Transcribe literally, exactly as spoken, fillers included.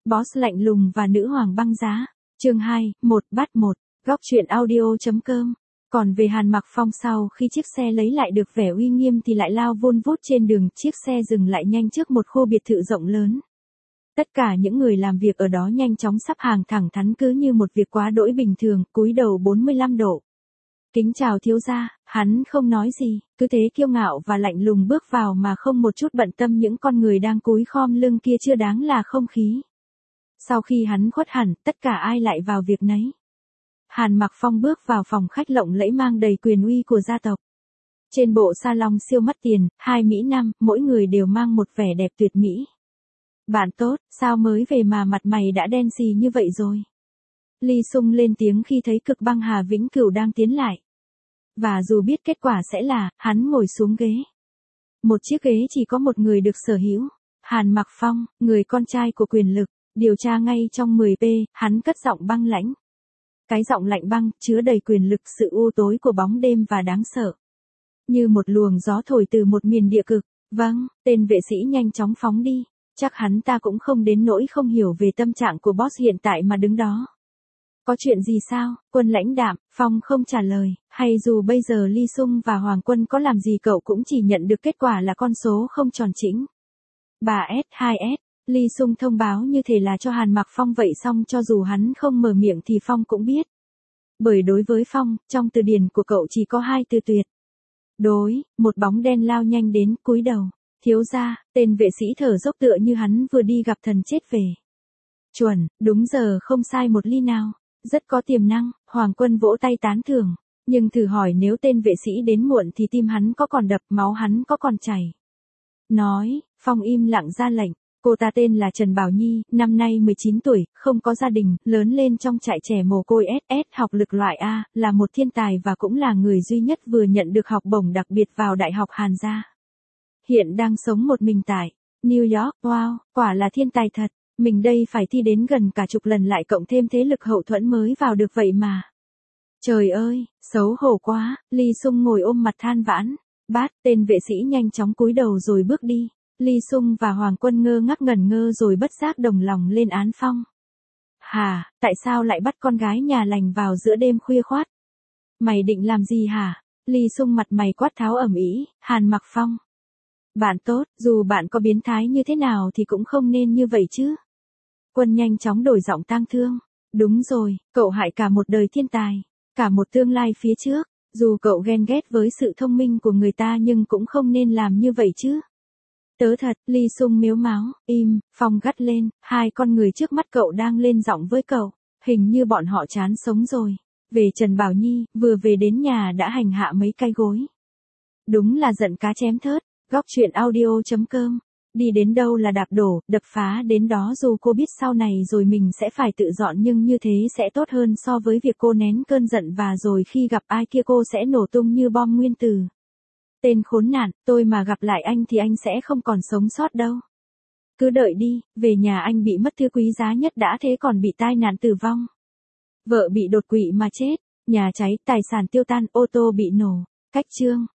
Boss lạnh lùng và nữ hoàng băng giá. Chương hai, một bắt một. Góc truyện audio.com. Còn về Hàn Mặc Phong, sau khi chiếc xe lấy lại được vẻ uy nghiêm thì lại lao vun vút trên đường, chiếc xe dừng lại nhanh trước một khu biệt thự rộng lớn. Tất cả những người làm việc ở đó nhanh chóng sắp hàng thẳng thắn cứ như một việc quá đỗi bình thường, cúi đầu bốn mươi lăm độ. Kính chào thiếu gia, hắn không nói gì, cứ thế kiêu ngạo và lạnh lùng bước vào mà không một chút bận tâm những con người đang cúi khom lưng kia chưa đáng là không khí. Sau khi hắn khuất hẳn, tất cả ai lại vào việc nấy. Hàn Mặc Phong bước vào phòng khách lộng lẫy mang đầy quyền uy của gia tộc. Trên bộ salon siêu mắc tiền, hai mỹ nam, mỗi người đều mang một vẻ đẹp tuyệt mỹ. Bạn tốt, sao mới về mà mặt mày đã đen xì như vậy rồi? Ly Sung lên tiếng khi thấy Cực Băng Hà Vĩnh Cửu đang tiến lại. Và dù biết kết quả sẽ là, hắn ngồi xuống ghế. Một chiếc ghế chỉ có một người được sở hữu. Hàn Mặc Phong, người con trai của quyền lực, điều tra ngay trong mười pê, hắn cất giọng băng lãnh. Cái giọng lạnh băng, chứa đầy quyền lực, sự u tối của bóng đêm và đáng sợ. Như một luồng gió thổi từ một miền địa cực. Vâng, tên vệ sĩ nhanh chóng phóng đi. Chắc hắn ta cũng không đến nỗi không hiểu về tâm trạng của boss hiện tại mà đứng đó. Có chuyện gì sao? Quân lãnh đạm, Phong không trả lời, hay dù bây giờ Ly Sung và Hoàng Quân có làm gì cậu cũng chỉ nhận được kết quả là con số không tròn chỉnh. ba S hai S, Ly Sung thông báo như thể là cho Hàn Mặc Phong vậy, xong cho dù hắn không mở miệng thì Phong cũng biết. Bởi đối với Phong, trong từ điển của cậu chỉ có hai từ tuyệt đối. Một bóng đen lao nhanh đến, cúi đầu. Thiếu gia, tên vệ sĩ thở dốc tựa như hắn vừa đi gặp thần chết về. Chuẩn, đúng giờ không sai một ly nào. Rất có tiềm năng, Hoàng Quân vỗ tay tán thưởng. Nhưng thử hỏi nếu tên vệ sĩ đến muộn thì tim hắn có còn đập, máu hắn có còn chảy. Nói, Phong im lặng ra lệnh. Cô ta tên là Trần Bảo Nhi, năm nay mười chín tuổi, không có gia đình, lớn lên trong trại trẻ mồ côi ét ét, học lực loại A, là một thiên tài và cũng là người duy nhất vừa nhận được học bổng đặc biệt vào Đại học Hàn Gia. Hiện đang sống một mình tại New York. Wow, quả là thiên tài thật. Mình đây phải thi đến gần cả chục lần lại cộng thêm thế lực hậu thuẫn mới vào được vậy mà. Trời ơi, xấu hổ quá. Ly Sung ngồi ôm mặt than vãn. Bát, tên vệ sĩ nhanh chóng cúi đầu rồi bước đi. Ly Sung và Hoàng Quân ngơ ngác ngẩn ngơ rồi bất giác đồng lòng lên án Phong. Hả, tại sao lại bắt con gái nhà lành vào giữa đêm khuya khoát? Mày định làm gì hả? Ly Sung mặt mày quát tháo ầm ĩ. Hàn Mặc Phong. Bạn tốt, dù bạn có biến thái như thế nào thì cũng không nên như vậy chứ. Quân nhanh chóng đổi giọng tang thương. Đúng rồi, cậu hại cả một đời thiên tài, cả một tương lai phía trước. Dù cậu ghen ghét với sự thông minh của người ta nhưng cũng không nên làm như vậy chứ. Tớ thật, Ly Sung mếu máo. Im, Phong gắt lên, hai con người trước mắt cậu đang lên giọng với cậu. Hình như bọn họ chán sống rồi. Về Trần Bảo Nhi, vừa về đến nhà đã hành hạ mấy cái gối. Đúng là giận cá chém thớt. Góc truyện audio.com. Đi đến đâu là đạp đổ, đập phá đến đó, dù cô biết sau này rồi mình sẽ phải tự dọn nhưng như thế sẽ tốt hơn so với việc cô nén cơn giận và rồi khi gặp ai kia cô sẽ nổ tung như bom nguyên tử. Tên khốn nạn, tôi mà gặp lại anh thì anh sẽ không còn sống sót đâu. Cứ đợi đi, về nhà anh bị mất thứ quý giá nhất đã thế còn bị tai nạn tử vong. Vợ bị đột quỵ mà chết, nhà cháy, tài sản tiêu tan, ô tô bị nổ. Cách chương.